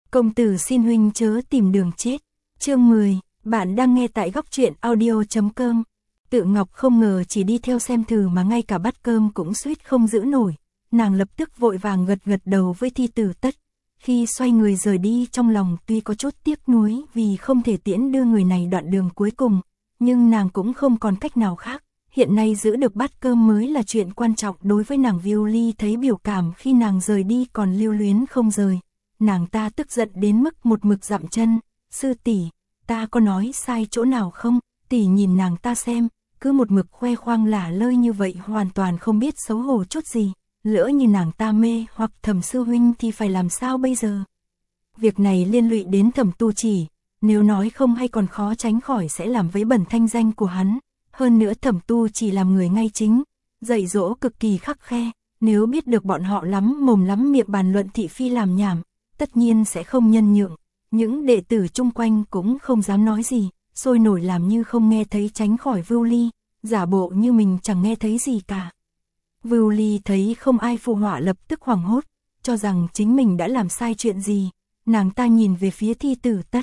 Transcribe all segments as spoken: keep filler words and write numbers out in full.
Công tử xin huynh chớ tìm đường chết. Chương mười, bạn đang nghe tại góc truyện audio chấm com. Tự Ngọc không ngờ chỉ đi theo xem thử mà ngay cả bát cơm cũng suýt không giữ nổi. Nàng lập tức vội vàng gật gật đầu với Thi Tử Tất. Khi xoay người rời đi trong lòng tuy có chút tiếc nuối vì không thể tiễn đưa người này đoạn đường cuối cùng, nhưng nàng cũng không còn cách nào khác. Hiện nay giữ được bát cơm mới là chuyện quan trọng đối với nàng. Viu Ly thấy biểu cảm khi nàng rời đi còn lưu luyến không rời. Nàng ta tức giận đến mức một mực dậm chân. Sư tỷ, ta có nói sai chỗ nào không? Tỷ nhìn nàng ta xem, cứ một mực khoe khoang lả lơi như vậy hoàn toàn không biết xấu hổ chút gì. Lỡ như nàng ta mê hoặc Thẩm sư huynh thì phải làm sao bây giờ? Việc này liên lụy đến Thẩm Tu Chỉ, nếu nói không hay còn khó tránh khỏi sẽ làm vấy bẩn thanh danh của hắn. Hơn nữa Thẩm Tu Chỉ làm người ngay chính, dạy dỗ cực kỳ khắc khe, nếu biết được bọn họ lắm mồm lắm miệng bàn luận thị phi làm nhảm, tất nhiên sẽ không nhân nhượng. Những đệ tử chung quanh cũng không dám nói gì, sôi nổi làm như không nghe thấy tránh khỏi Viu Ly, giả bộ như mình chẳng nghe thấy gì cả. Viu Ly thấy không ai phụ họa lập tức hoảng hốt, cho rằng chính mình đã làm sai chuyện gì. Nàng ta nhìn về phía Thi Tử Tất.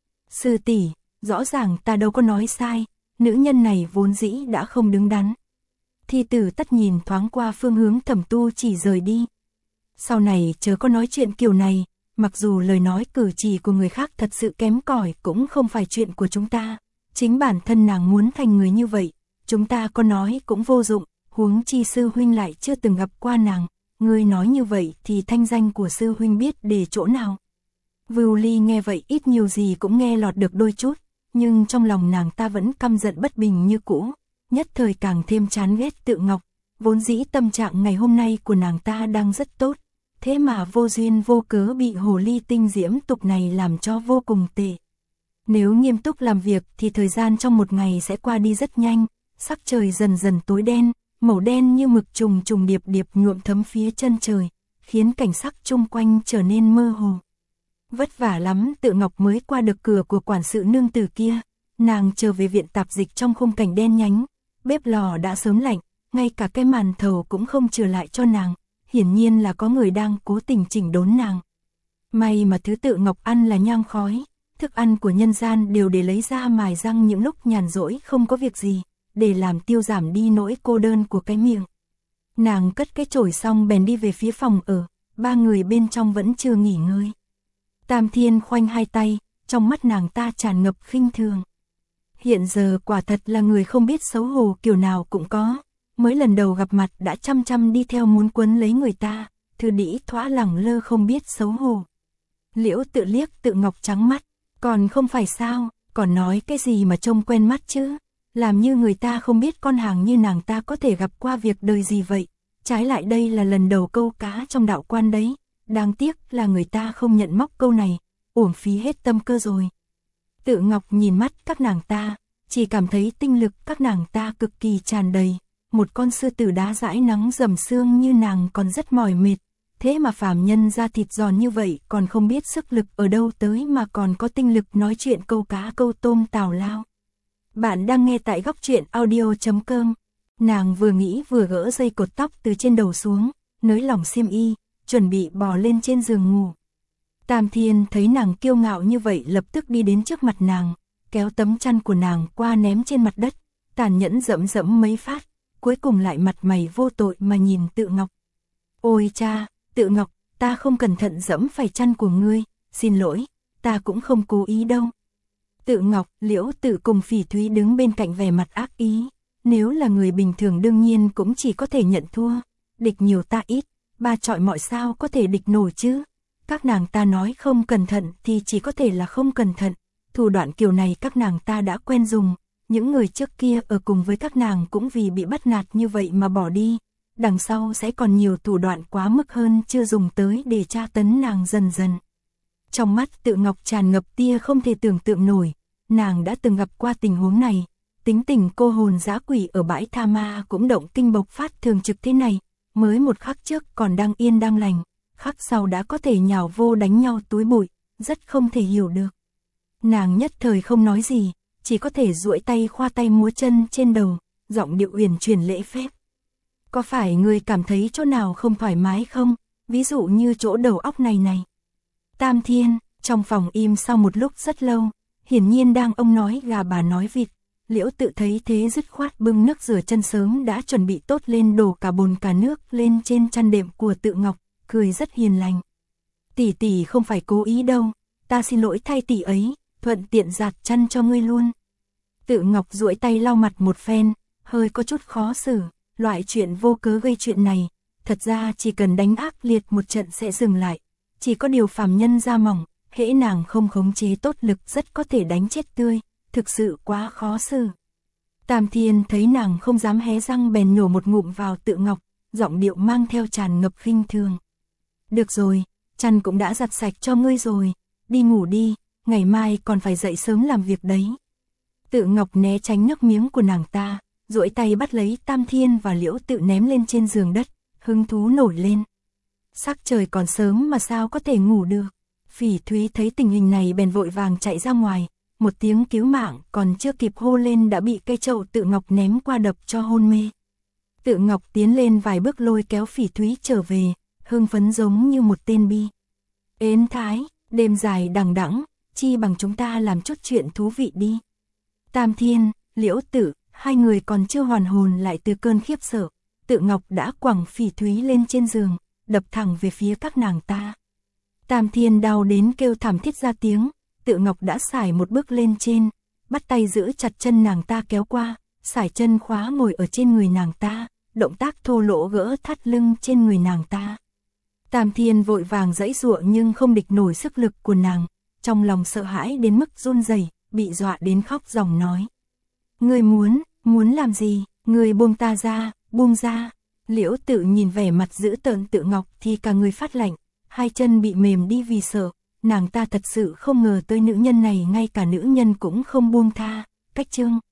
Sư tỷ, rõ ràng ta đâu có nói sai, nữ nhân này vốn dĩ đã không đứng đắn. Thi Tử Tất nhìn thoáng qua phương hướng Thẩm Tu Chỉ rời đi. Sau này chớ có nói chuyện kiểu này, mặc dù lời nói cử chỉ của người khác thật sự kém cỏi cũng không phải chuyện của chúng ta. Chính bản thân nàng muốn thành người như vậy, chúng ta có nói cũng vô dụng, huống chi sư huynh lại chưa từng gặp qua nàng. Ngươi nói như vậy thì thanh danh của sư huynh biết để chỗ nào? Viu Ly nghe vậy ít nhiều gì cũng nghe lọt được đôi chút, nhưng trong lòng nàng ta vẫn căm giận bất bình như cũ, nhất thời càng thêm chán ghét Tự Ngọc. Vốn dĩ tâm trạng ngày hôm nay của nàng ta đang rất tốt, thế mà vô duyên vô cớ bị hồ ly tinh diễm tục này làm cho vô cùng tệ. Nếu nghiêm túc làm việc thì thời gian trong một ngày sẽ qua đi rất nhanh, sắc trời dần dần tối đen, màu đen như mực trùng trùng điệp điệp nhuộm thấm phía chân trời, khiến cảnh sắc chung quanh trở nên mơ hồ. Vất vả lắm Tự Ngọc mới qua được cửa của quản sự nương tử kia, nàng trở về viện tạp dịch trong khung cảnh đen nhánh, bếp lò đã sớm lạnh, ngay cả cái màn thầu cũng không trở lại cho nàng, hiển nhiên là có người đang cố tình chỉnh đốn nàng. May mà thứ Tự Ngọc ăn là nhang khói, thức ăn của nhân gian đều để lấy ra mài răng những lúc nhàn rỗi không có việc gì, để làm tiêu giảm đi nỗi cô đơn của cái miệng. Nàng cất cái chổi xong bèn đi về phía phòng ở, ba người bên trong vẫn chưa nghỉ ngơi. Tam Thiên khoanh hai tay, trong mắt nàng ta tràn ngập khinh thường. Hiện giờ quả thật là người không biết xấu hổ kiểu nào cũng có, mới lần đầu gặp mặt đã chăm chăm đi theo muốn quấn lấy người ta, thư đĩ thóa lẳng lơ không biết xấu hổ. Liễu Tự liếc Tự Ngọc trắng mắt, còn không phải sao, còn nói cái gì mà trông quen mắt chứ, làm như người ta không biết con hàng như nàng ta có thể gặp qua việc đời gì vậy, trái lại đây là lần đầu câu cá trong đạo quan đấy. Đáng tiếc là người ta không nhận móc câu này, uổng phí hết tâm cơ rồi. Tự Ngọc nhìn mắt các nàng ta, chỉ cảm thấy tinh lực các nàng ta cực kỳ tràn đầy. Một con sư tử đá dãi nắng dầm xương như nàng còn rất mỏi mệt, thế mà phàm nhân da thịt giòn như vậy còn không biết sức lực ở đâu tới mà còn có tinh lực nói chuyện câu cá câu tôm tào lao. Bạn đang nghe tại góc truyện audio chấm com. Nàng vừa nghĩ vừa gỡ dây cột tóc từ trên đầu xuống, nới lỏng xiêm y, chuẩn bị bò lên trên giường ngủ. Tam Thiên thấy nàng kiêu ngạo như vậy lập tức đi đến trước mặt nàng, kéo tấm chăn của nàng qua ném trên mặt đất, tàn nhẫn dẫm dẫm mấy phát, cuối cùng lại mặt mày vô tội mà nhìn Tự Ngọc. Ôi cha, Tự Ngọc, ta không cẩn thận dẫm phải chăn của ngươi, xin lỗi, ta cũng không cố ý đâu. Tự Ngọc, Liễu Tự cùng Phỉ Thúy đứng bên cạnh vẻ mặt ác ý, nếu là người bình thường đương nhiên cũng chỉ có thể nhận thua, địch nhiều ta ít. Ba chọi mọi sao có thể địch nổi chứ. Các nàng ta nói không cẩn thận thì chỉ có thể là không cẩn thận. Thủ đoạn kiểu này các nàng ta đã quen dùng. Những người trước kia ở cùng với các nàng cũng vì bị bắt nạt như vậy mà bỏ đi. Đằng sau sẽ còn nhiều thủ đoạn quá mức hơn chưa dùng tới để tra tấn nàng dần dần. Trong mắt Tự Ngọc tràn ngập tia không thể tưởng tượng nổi. Nàng đã từng gặp qua tình huống này. Tính tình cô hồn dã quỷ ở bãi tha ma cũng động kinh bộc phát thường trực thế này. Mới một khắc trước còn đang yên đang lành, khắc sau đã có thể nhào vô đánh nhau túi bụi, rất không thể hiểu được. Nàng nhất thời không nói gì, chỉ có thể duỗi tay khoa tay múa chân trên đầu, giọng điệu uyển chuyển lễ phép. Có phải người cảm thấy chỗ nào không thoải mái không, ví dụ như chỗ đầu óc này này? Tam Thiên, Trong phòng im sau một lúc rất lâu, hiển nhiên đang ông nói gà bà nói vịt. Liễu Tự thấy thế dứt khoát bưng nước rửa chân sớm đã chuẩn bị tốt lên, đổ cả bồn cả nước lên trên chăn đệm của Tự Ngọc, cười rất hiền lành. Tỷ tỷ không phải cố ý đâu, ta xin lỗi thay tỷ ấy, thuận tiện giặt chăn cho ngươi luôn. Tự Ngọc duỗi tay lau mặt một phen, hơi có chút khó xử, loại chuyện vô cớ gây chuyện này, thật ra chỉ cần đánh ác liệt một trận sẽ dừng lại, chỉ có điều phàm nhân da mỏng, hễ nàng không khống chế tốt lực rất có thể đánh chết tươi, thực sự quá khó xử. Tam Thiên thấy nàng không dám hé răng bèn nhổ một ngụm vào Tự Ngọc, giọng điệu mang theo tràn ngập khinh thường. Được rồi, chăn cũng đã giặt sạch cho ngươi rồi, đi ngủ đi, ngày mai còn phải dậy sớm làm việc đấy. Tự Ngọc né tránh nước miếng của nàng ta, duỗi tay bắt lấy Tam Thiên và Liễu Tự ném lên trên giường đất, hứng thú nổi lên. Sắc trời còn sớm mà sao có thể ngủ được. Phỉ Thúy thấy tình hình này bèn vội vàng chạy ra ngoài, một tiếng cứu mạng còn chưa kịp hô lên đã bị cây chậu Tự Ngọc ném qua đập cho hôn mê. Tự Ngọc tiến lên vài bước lôi kéo Phỉ Thúy trở về, hưng phấn giống như một tên bi. Ến Thái, đêm dài đằng đẵng, chi bằng chúng ta làm chút chuyện thú vị đi. Tam Thiên, Liễu Tự, hai người còn chưa hoàn hồn lại từ cơn khiếp sợ, Tự Ngọc đã quẳng Phỉ Thúy lên trên giường, đập thẳng về phía các nàng ta. Tam Thiên đau đến kêu thảm thiết ra tiếng, Tự Ngọc đã sải một bước lên trên, bắt tay giữ chặt chân nàng ta kéo qua, sải chân khóa ngồi ở trên người nàng ta, động tác thô lỗ gỡ thắt lưng trên người nàng ta. Tam Thiên vội vàng giãy giụa nhưng không địch nổi sức lực của nàng, trong lòng sợ hãi đến mức run rẩy, bị dọa đến khóc ròng nói. Ngươi muốn, muốn làm gì, ngươi buông ta ra, buông ra. Liễu Tự nhìn vẻ mặt dữ tợn Tự Ngọc thì cả người phát lạnh, hai chân bị mềm đi vì sợ, nàng ta thật sự không ngờ tới nữ nhân này ngay cả nữ nhân cũng không buông tha, cách trương.